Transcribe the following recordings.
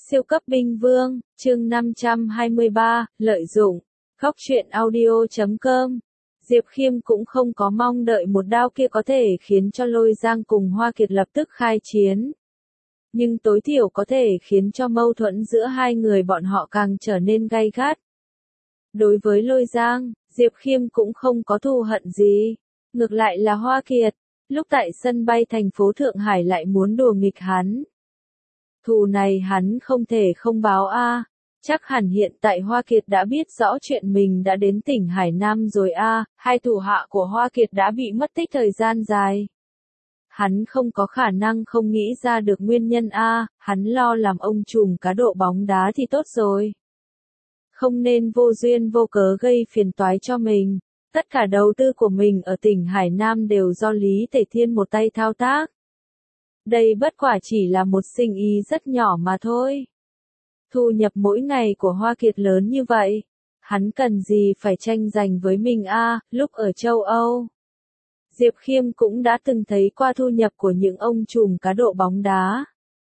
Siêu cấp binh vương, chương 523, lợi dụng. Góc truyện audio.com. Diệp Khiêm cũng không có mong đợi một đao kia có thể khiến cho Lôi Giang cùng Hoa Kiệt lập tức khai chiến. Nhưng tối thiểu có thể khiến cho mâu thuẫn giữa hai người bọn họ càng trở nên gay gắt. Đối với Lôi Giang, Diệp Khiêm cũng không có thù hận gì. Ngược lại là Hoa Kiệt, lúc tại sân bay thành phố Thượng Hải lại muốn đùa nghịch hắn. Thù này hắn không thể không báo a. Chắc hẳn hiện tại Hoa Kiệt đã biết rõ chuyện mình đã đến tỉnh Hải Nam rồi a. Hai thủ hạ của Hoa Kiệt đã bị mất tích thời gian dài. Hắn không có khả năng không nghĩ ra được nguyên nhân a. Hắn lo làm ông trùm cá độ bóng đá thì tốt rồi. Không nên vô duyên vô cớ gây phiền toái cho mình. Tất cả đầu tư của mình ở tỉnh Hải Nam đều do Lý Tề Thiên một tay thao tác. Đây bất quả chỉ là một sinh ý rất nhỏ mà thôi. Thu nhập mỗi ngày của Hoa Kiệt lớn như vậy, hắn cần gì phải tranh giành với mình a? Lúc ở châu Âu, Diệp Khiêm cũng đã từng thấy qua thu nhập của những ông trùm cá độ bóng đá.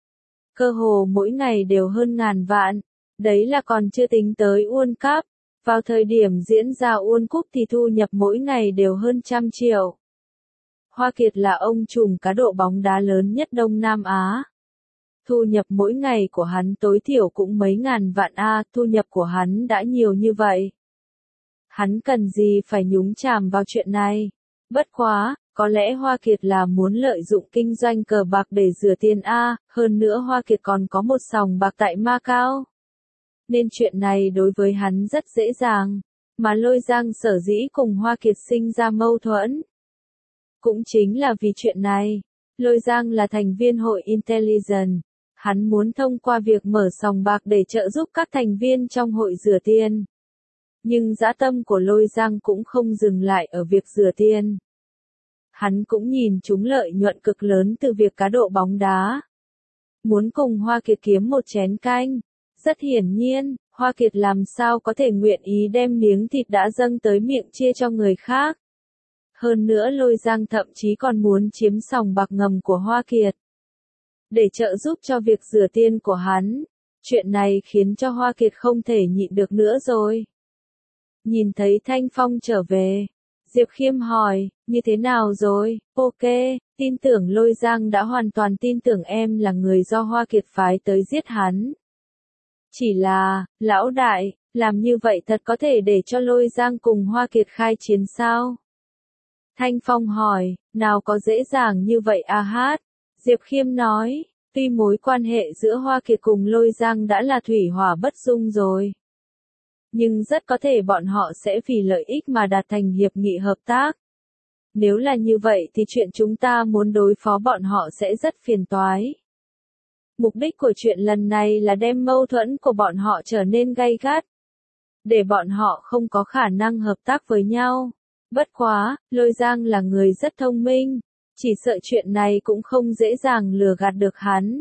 Cơ hồ mỗi ngày đều hơn ngàn vạn, đấy là còn chưa tính tới World Cup. Vào thời điểm diễn ra World Cup thì thu nhập mỗi ngày đều hơn 100 triệu. Hoa Kiệt là ông trùm cá độ bóng đá lớn nhất Đông Nam Á. Thu nhập mỗi ngày của hắn tối thiểu cũng mấy ngàn vạn a, thu nhập của hắn đã nhiều như vậy. Hắn cần gì phải nhúng chàm vào chuyện này? Bất quá, có lẽ Hoa Kiệt là muốn lợi dụng kinh doanh cờ bạc để rửa tiền a, hơn nữa Hoa Kiệt còn có một sòng bạc tại Macau. Nên chuyện này đối với hắn rất dễ dàng, mà Lôi Giang sở dĩ cùng Hoa Kiệt sinh ra mâu thuẫn. Cũng chính là vì chuyện này, Lôi Giang là thành viên hội Intelligent, hắn muốn thông qua việc mở sòng bạc để trợ giúp các thành viên trong hội rửa tiền. Nhưng dã tâm của Lôi Giang cũng không dừng lại ở việc rửa tiền. Hắn cũng nhìn trúng lợi nhuận cực lớn từ việc cá độ bóng đá. Muốn cùng Hoa Kiệt kiếm một chén canh. Rất hiển nhiên, Hoa Kiệt làm sao có thể nguyện ý đem miếng thịt đã dâng tới miệng chia cho người khác. Hơn nữa Lôi Giang thậm chí còn muốn chiếm sòng bạc ngầm của Hoa Kiệt. Để trợ giúp cho việc rửa tiền của hắn. Chuyện này khiến cho Hoa Kiệt không thể nhịn được nữa rồi. Nhìn thấy Thanh Phong trở về, Diệp Khiêm hỏi, như thế nào rồi? Ok, tin tưởng Lôi Giang đã hoàn toàn tin tưởng em là người do Hoa Kiệt phái tới giết hắn. Chỉ là, lão đại, làm như vậy thật có thể để cho Lôi Giang cùng Hoa Kiệt khai chiến sao? Thanh Phong hỏi, nào có dễ dàng như vậy a hát? Diệp Khiêm nói, tuy mối quan hệ giữa Hoa Kiệt cùng Lôi Giang đã là thủy hỏa bất dung rồi. Nhưng rất có thể bọn họ sẽ vì lợi ích mà đạt thành hiệp nghị hợp tác. Nếu là như vậy thì chuyện chúng ta muốn đối phó bọn họ sẽ rất phiền toái. Mục đích của chuyện lần này là đem mâu thuẫn của bọn họ trở nên gay gắt. Để bọn họ không có khả năng hợp tác với nhau. Bất quá, Lôi Giang là người rất thông minh. Chỉ sợ chuyện này cũng không dễ dàng lừa gạt được hắn.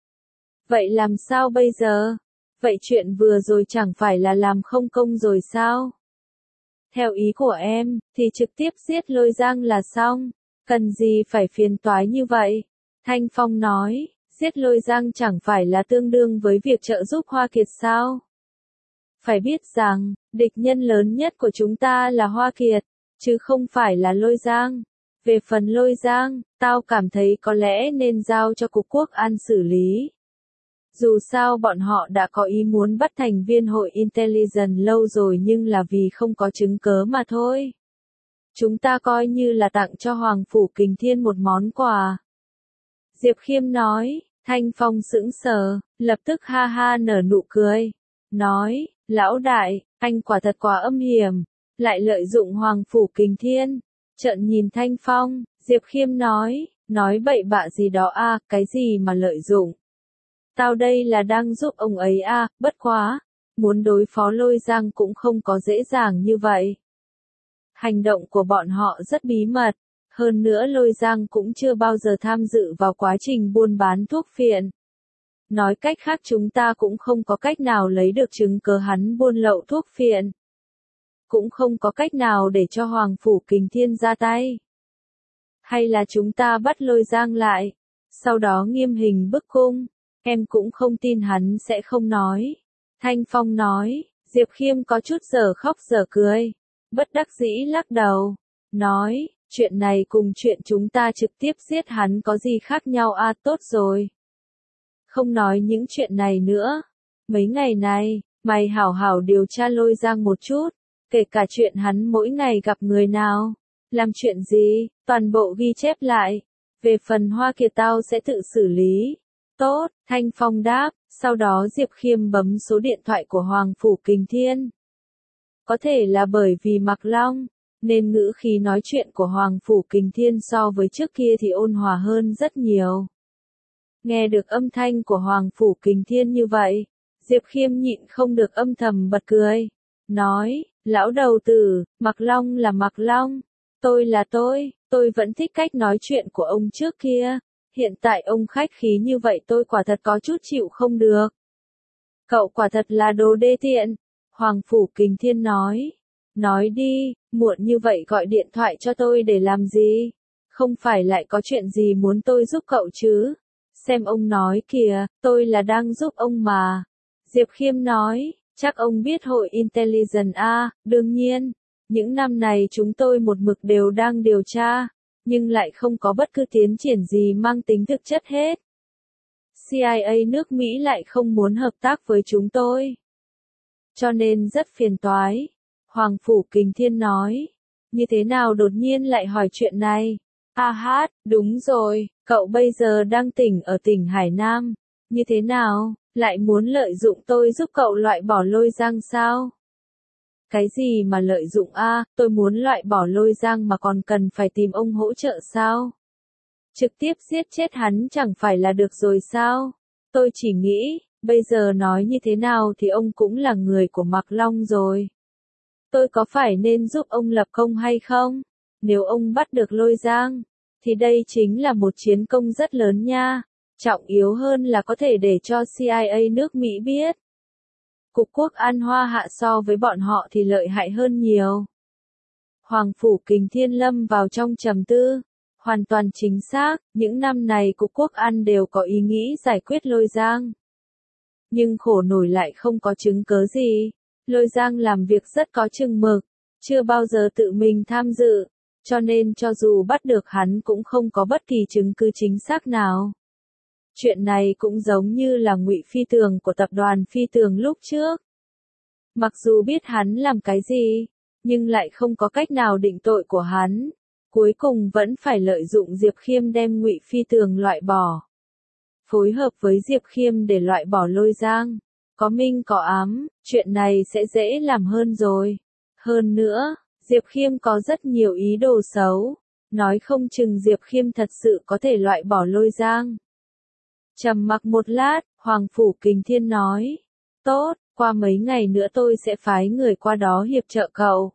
Vậy làm sao bây giờ? Vậy chuyện vừa rồi chẳng phải là làm không công rồi sao? Theo ý của em, thì trực tiếp giết Lôi Giang là xong. Cần gì phải phiền toái như vậy? Thanh Phong nói. Giết Lôi Giang chẳng phải là tương đương với việc trợ giúp Hoa Kiệt sao? Phải biết rằng, địch nhân lớn nhất của chúng ta là Hoa Kiệt, chứ không phải là Lôi Giang. Về phần Lôi Giang, tao cảm thấy có lẽ nên giao cho Cục Quốc an xử lý. Dù sao bọn họ đã có ý muốn bắt thành viên hội Intelligent lâu rồi nhưng là vì không có chứng cớ mà thôi. Chúng ta coi như là tặng cho Hoàng Phủ Kình Thiên một món quà. Diệp Khiêm nói, Thanh Phong sững sờ, lập tức ha ha nở nụ cười. Nói, lão đại, anh quả thật quá âm hiểm, lại lợi dụng Hoàng Phủ Kình Thiên. Trợn nhìn Thanh Phong, Diệp Khiêm nói bậy bạ gì đó a, cái gì mà lợi dụng. Tao đây là đang giúp ông ấy a, bất quá, muốn đối phó Lôi Giang cũng không có dễ dàng như vậy. Hành động của bọn họ rất bí mật. Hơn nữa Lôi Giang cũng chưa bao giờ tham dự vào quá trình buôn bán thuốc phiện. Nói cách khác chúng ta cũng không có cách nào lấy được chứng cớ hắn buôn lậu thuốc phiện. Cũng không có cách nào để cho Hoàng Phủ Kình Thiên ra tay. Hay là chúng ta bắt Lôi Giang lại, sau đó nghiêm hình bức cung. Em cũng không tin hắn sẽ không nói. Thanh Phong nói, Diệp Khiêm có chút giờ khóc giờ cười. Bất đắc dĩ lắc đầu. Nói, chuyện này cùng chuyện chúng ta trực tiếp giết hắn có gì khác nhau à, tốt rồi. Không nói những chuyện này nữa. Mấy ngày này, mày hảo hảo điều tra Lôi Giang một chút. Kể cả chuyện hắn mỗi ngày gặp người nào. Làm chuyện gì, toàn bộ ghi chép lại. Về phần Hoa Kiệt tao sẽ tự xử lý. Tốt, Thanh Phong đáp, sau đó Diệp Khiêm bấm số điện thoại của Hoàng Phủ Kình Thiên. Có thể là bởi vì Mạc Long, nên ngữ khí nói chuyện của Hoàng Phủ Kình Thiên so với trước kia thì ôn hòa hơn rất nhiều. Nghe được âm thanh của Hoàng Phủ Kình Thiên như vậy, Diệp Khiêm nhịn không được âm thầm bật cười. Nói, lão đầu tử, Mạc Long là Mạc Long, tôi là tôi vẫn thích cách nói chuyện của ông trước kia. Hiện tại ông khách khí như vậy tôi quả thật có chút chịu không được. Cậu quả thật là đồ đê tiện. Hoàng Phủ Kình Thiên nói. Nói đi, muộn như vậy gọi điện thoại cho tôi để làm gì? Không phải lại có chuyện gì muốn tôi giúp cậu chứ? Xem ông nói kìa, tôi là đang giúp ông mà. Diệp Khiêm nói, chắc ông biết hội Intelligence à, đương nhiên. Những năm này chúng tôi một mực đều đang điều tra. Nhưng lại không có bất cứ tiến triển gì mang tính thực chất hết. CIA nước Mỹ lại không muốn hợp tác với chúng tôi. Cho nên rất phiền toái. Hoàng Phủ Kình Thiên nói. Như thế nào đột nhiên lại hỏi chuyện này? Hát, đúng rồi, cậu bây giờ đang tỉnh ở tỉnh Hải Nam. Như thế nào, lại muốn lợi dụng tôi giúp cậu loại bỏ Lôi Giang sao? Cái gì mà lợi dụng a? Tôi muốn loại bỏ Lôi Giang mà còn cần phải tìm ông hỗ trợ sao? Trực tiếp giết chết hắn chẳng phải là được rồi sao? Tôi chỉ nghĩ, bây giờ nói như thế nào thì ông cũng là người của Mạc Long rồi. Tôi có phải nên giúp ông lập công hay không? Nếu ông bắt được Lôi Giang, thì đây chính là một chiến công rất lớn nha. Trọng yếu hơn là có thể để cho CIA nước Mỹ biết. Cục Quốc an Hoa Hạ so với bọn họ thì lợi hại hơn nhiều. Hoàng Phủ Kình Thiên lâm vào trong trầm tư. Hoàn toàn chính xác, những năm này Cục Quốc an đều có ý nghĩ giải quyết Lôi Giang. Nhưng khổ nổi lại không có chứng cớ gì. Lôi Giang làm việc rất có chừng mực, chưa bao giờ tự mình tham dự, cho nên cho dù bắt được hắn cũng không có bất kỳ chứng cứ chính xác nào. Chuyện này cũng giống như là Ngụy Phi Tường của tập đoàn Phi Tường lúc trước. Mặc dù biết hắn làm cái gì, nhưng lại không có cách nào định tội của hắn. Cuối cùng vẫn phải lợi dụng Diệp Khiêm đem Ngụy Phi Tường loại bỏ. Phối hợp với Diệp Khiêm để loại bỏ Lôi Giang. Có minh có ám, chuyện này sẽ dễ làm hơn rồi. Hơn nữa, Diệp Khiêm có rất nhiều ý đồ xấu. Nói không chừng Diệp Khiêm thật sự có thể loại bỏ Lôi Giang. Trầm mặc một lát, Hoàng Phủ Kình Thiên nói. Tốt, qua mấy ngày nữa tôi sẽ phái người qua đó hiệp trợ cậu.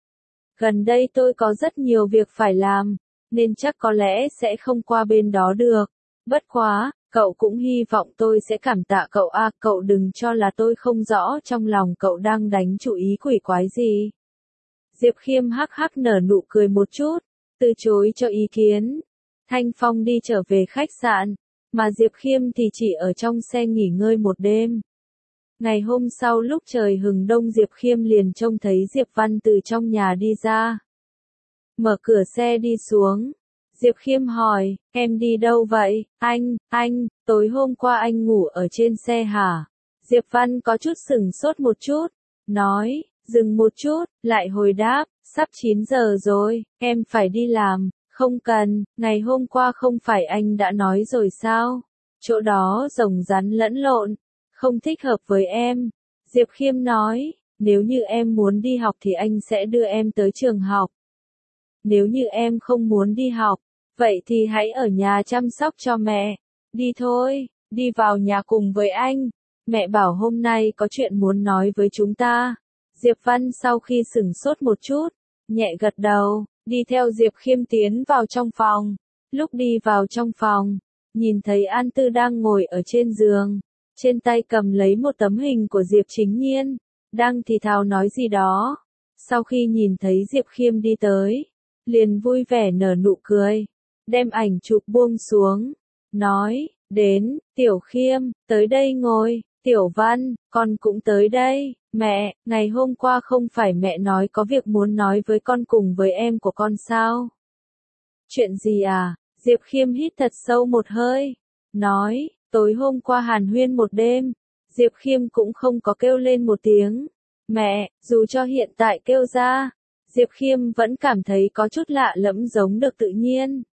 Gần đây tôi có rất nhiều việc phải làm, nên chắc có lẽ sẽ không qua bên đó được. Bất quá, cậu cũng hy vọng tôi sẽ cảm tạ cậu à, cậu đừng cho là tôi không rõ trong lòng cậu đang đánh chủ ý quỷ quái gì. Diệp Khiêm hắc hắc nở nụ cười một chút, từ chối cho ý kiến. Thanh Phong đi trở về khách sạn, mà Diệp Khiêm thì chỉ ở trong xe nghỉ ngơi một đêm. Ngày hôm sau lúc trời hừng đông Diệp Khiêm liền trông thấy Diệp Văn từ trong nhà đi ra. Mở cửa xe đi xuống. Diệp Khiêm hỏi, em đi đâu vậy? Anh, tối hôm qua anh ngủ ở trên xe hả? Diệp Văn có chút sửng sốt một chút, nói, dừng một chút, lại hồi đáp, sắp 9 giờ rồi, em phải đi làm, không cần, ngày hôm qua không phải anh đã nói rồi sao? Chỗ đó rồng rắn lẫn lộn, không thích hợp với em. Diệp Khiêm nói, nếu như em muốn đi học thì anh sẽ đưa em tới trường học. Nếu như em không muốn đi học, vậy thì hãy ở nhà chăm sóc cho mẹ. Đi thôi, đi vào nhà cùng với anh. Mẹ bảo hôm nay có chuyện muốn nói với chúng ta. Diệp Văn sau khi sửng sốt một chút, nhẹ gật đầu, đi theo Diệp Khiêm tiến vào trong phòng. Lúc đi vào trong phòng, nhìn thấy An Tư đang ngồi ở trên giường, trên tay cầm lấy một tấm hình của Diệp Chính Nhiên, đang thì thào nói gì đó. Sau khi nhìn thấy Diệp Khiêm đi tới, liền vui vẻ nở nụ cười, đem ảnh chụp buông xuống, nói, Đến, Tiểu Khiêm, tới đây ngồi, Tiểu Văn, con cũng tới đây. Mẹ, ngày hôm qua không phải mẹ nói có việc muốn nói với con cùng với em của con sao? Chuyện gì à? Diệp Khiêm hít thật sâu một hơi. Nói, tối hôm qua hàn huyên một đêm. Diệp Khiêm cũng không có kêu lên một tiếng. Mẹ, dù cho hiện tại kêu ra, Diệp Khiêm vẫn cảm thấy có chút lạ lẫm giống được tự nhiên.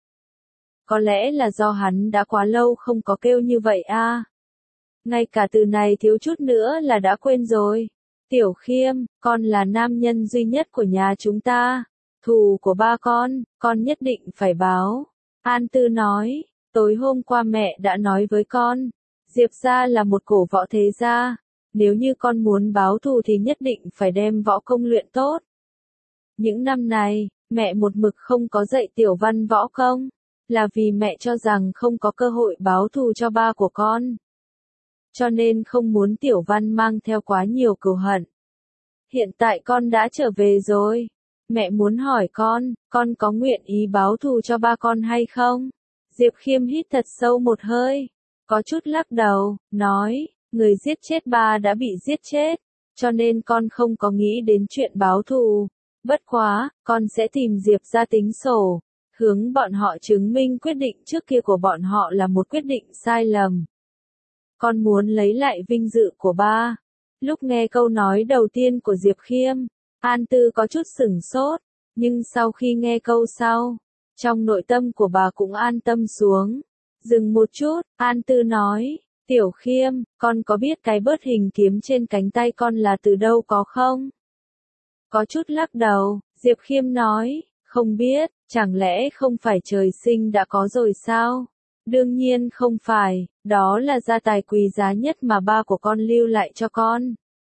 Có lẽ là do hắn đã quá lâu không có kêu như vậy a. Ngay cả từ này thiếu chút nữa là đã quên rồi. Tiểu Khiêm, con là nam nhân duy nhất của nhà chúng ta. Thù của ba con nhất định phải báo. An Tư nói, tối hôm qua mẹ đã nói với con, Diệp gia là một cổ võ thế gia. Nếu như con muốn báo thù thì nhất định phải đem võ công luyện tốt. Những năm này, mẹ một mực không có dạy Tiểu Văn võ công, là vì mẹ cho rằng không có cơ hội báo thù cho ba của con. Cho nên không muốn Tiểu Văn mang theo quá nhiều cừu hận. Hiện tại con đã trở về rồi. Mẹ muốn hỏi con có nguyện ý báo thù cho ba con hay không? Diệp Khiêm hít thật sâu một hơi, có chút lắc đầu, nói, người giết chết ba đã bị giết chết, cho nên con không có nghĩ đến chuyện báo thù. Bất quá, con sẽ tìm Diệp ra tính sổ, hướng bọn họ chứng minh quyết định trước kia của bọn họ là một quyết định sai lầm. Con muốn lấy lại vinh dự của ba. Lúc nghe câu nói đầu tiên của Diệp Khiêm, An Tư có chút sửng sốt, nhưng sau khi nghe câu sau, trong nội tâm của bà cũng an tâm xuống. Dừng một chút, An Tư nói, Tiểu Khiêm, con có biết cái bớt hình kiếm trên cánh tay con là từ đâu có không? Có chút lắc đầu, Diệp Khiêm nói, không biết, chẳng lẽ không phải trời sinh đã có rồi sao? Đương nhiên không phải, đó là gia tài quý giá nhất mà ba của con lưu lại cho con.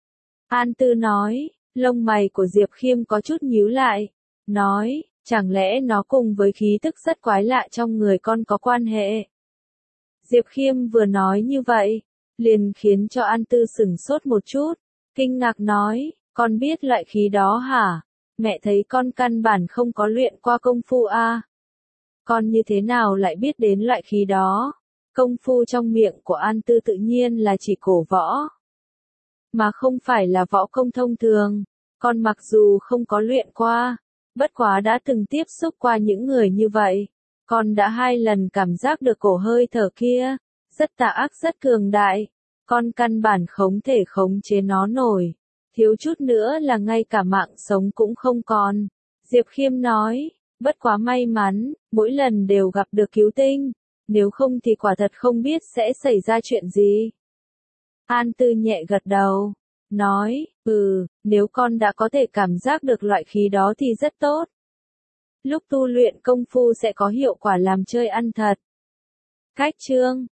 An Tư nói, lông mày của Diệp Khiêm có chút nhíu lại, nói, chẳng lẽ nó cùng với khí tức rất quái lạ trong người con có quan hệ? Diệp Khiêm vừa nói như vậy, liền khiến cho An Tư sửng sốt một chút, kinh ngạc nói, con biết loại khí đó hả? Mẹ thấy con căn bản không có luyện qua công phu a. Con như thế nào lại biết đến loại khí đó? Công phu trong miệng của An Tư tự nhiên là chỉ cổ võ, mà không phải là võ công thông thường. Con mặc dù không có luyện qua, bất quá đã từng tiếp xúc qua những người như vậy. Con đã 2 lần cảm giác được cổ hơi thở kia, rất tà ác rất cường đại. Con căn bản không thể khống chế nó nổi. Thiếu chút nữa là ngay cả mạng sống cũng không còn. Diệp Khiêm nói, bất quá may mắn, mỗi lần đều gặp được cứu tinh. Nếu không thì quả thật không biết sẽ xảy ra chuyện gì. An Tư nhẹ gật đầu, nói, nếu con đã có thể cảm giác được loại khí đó thì rất tốt. Lúc tu luyện công phu sẽ có hiệu quả làm chơi ăn thật. Cách chương